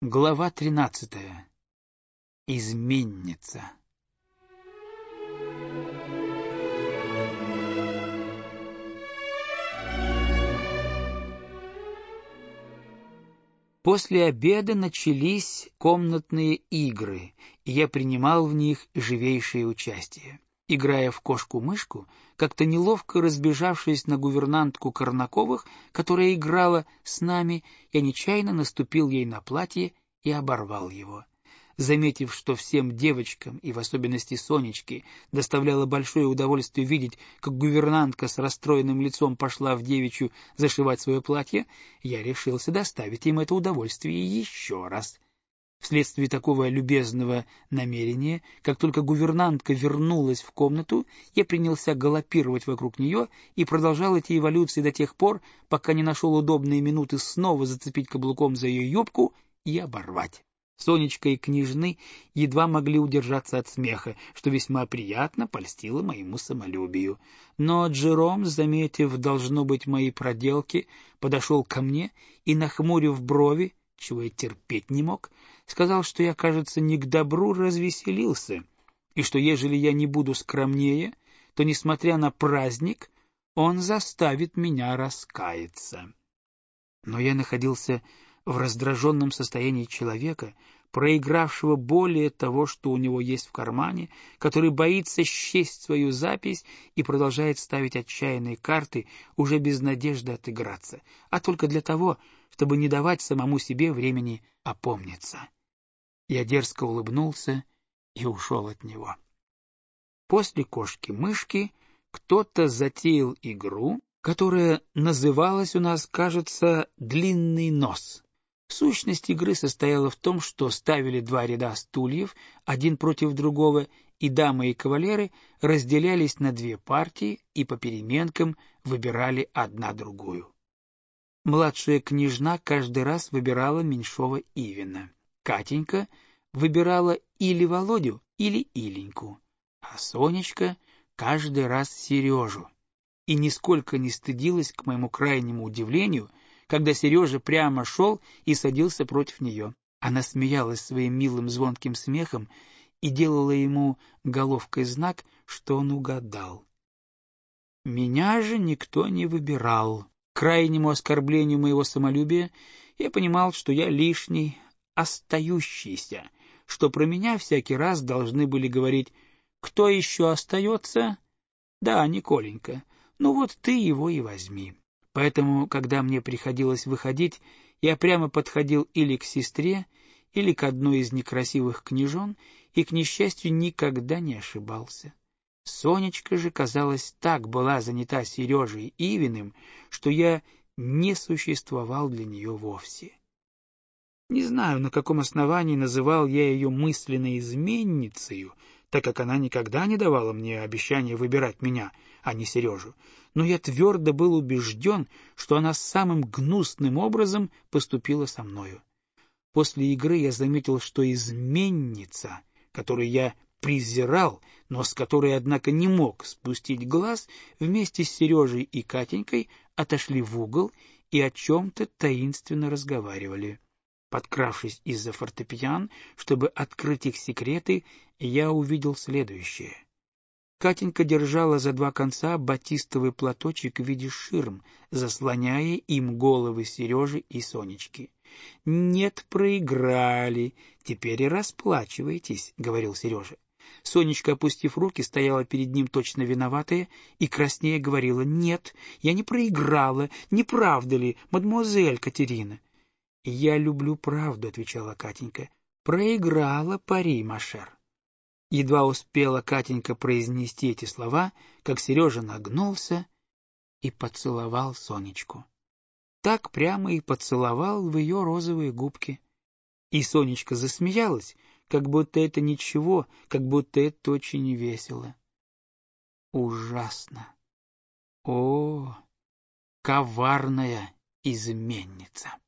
Глава 13. Изменница. После обеда начались комнатные игры, и я принимал в них живейшее участие. Играя в кошку-мышку, как-то неловко разбежавшись на гувернантку Корнаковых, которая играла с нами, я нечаянно наступил ей на платье и оборвал его. Заметив, что всем девочкам, и в особенности Сонечке, доставляло большое удовольствие видеть, как гувернантка с расстроенным лицом пошла в девичью зашивать свое платье, я решился доставить им это удовольствие еще раз. Вследствие такого любезного намерения, как только гувернантка вернулась в комнату, я принялся галопировать вокруг нее и продолжал эти эволюции до тех пор, пока не нашел удобные минуты снова зацепить каблуком за ее юбку и оборвать. Сонечка и княжны едва могли удержаться от смеха, что весьма приятно польстило моему самолюбию. Но Джером, заметив, должно быть, мои проделки, подошел ко мне и, нахмурив брови, чего я терпеть не мог, сказал, что я, кажется, не к добру развеселился, и что, ежели я не буду скромнее, то, несмотря на праздник, он заставит меня раскаяться. Но я находился в раздраженном состоянии человека, проигравшего более того, что у него есть в кармане, который боится счесть свою запись и продолжает ставить отчаянные карты уже без надежды отыграться, а только для того, чтобы не давать самому себе времени опомниться. Я дерзко улыбнулся и ушел от него. После кошки-мышки кто-то затеял игру, которая называлась у нас, кажется, «Длинный нос». Сущность игры состояла в том, что ставили два ряда стульев, один против другого, и дамы и кавалеры разделялись на две партии и по переменкам выбирали одна другую. Младшая княжна каждый раз выбирала меньшого Ивина. Катенька выбирала или Володю, или Иленьку, а Сонечка каждый раз Сережу. И нисколько не стыдилась, к моему крайнему удивлению, когда Сережа прямо шел и садился против нее. Она смеялась своим милым звонким смехом и делала ему головкой знак, что он угадал. Меня же никто не выбирал. К крайнему оскорблению моего самолюбия я понимал, что я лишний, остающийся, что про меня всякий раз должны были говорить: «Кто еще остается?» «Да, Николенька, ну вот ты его и возьми». Поэтому, когда мне приходилось выходить, я прямо подходил или к сестре, или к одной из некрасивых княжон, и, к несчастью, никогда не ошибался. Сонечка же, казалось, так была занята Сережей Ивиным, что я не существовал для нее вовсе. Не знаю, на каком основании называл я ее мысленной изменницею, так как она никогда не давала мне обещания выбирать меня, а не Сережу, но я твердо был убежден, что она самым гнусным образом поступила со мною. После игры я заметил, что изменница, которую я презирал, но с которой, однако, не мог спустить глаз, вместе с Сережей и Катенькой отошли в угол и о чем-то таинственно разговаривали. Подкравшись из-за фортепиано, чтобы открыть их секреты, я увидел следующее. Катенька держала за два конца батистовый платочек в виде ширм, заслоняя им головы Сережи и Сонечки. — Нет, проиграли, теперь и расплачивайтесь, — говорил Сережа. Сонечка, опустив руки, стояла перед ним точно виноватая и краснея говорила: — Нет, я не проиграла, не правда ли, мадемуазель Катерина? — Я люблю правду, — отвечала Катенька. — Проиграла пари, машер. Едва успела Катенька произнести эти слова, как Сережа нагнулся и поцеловал Сонечку. Так прямо и поцеловал в ее розовые губки. И Сонечка засмеялась, как будто это ничего, как будто это очень весело. Ужасно! О, коварная изменница!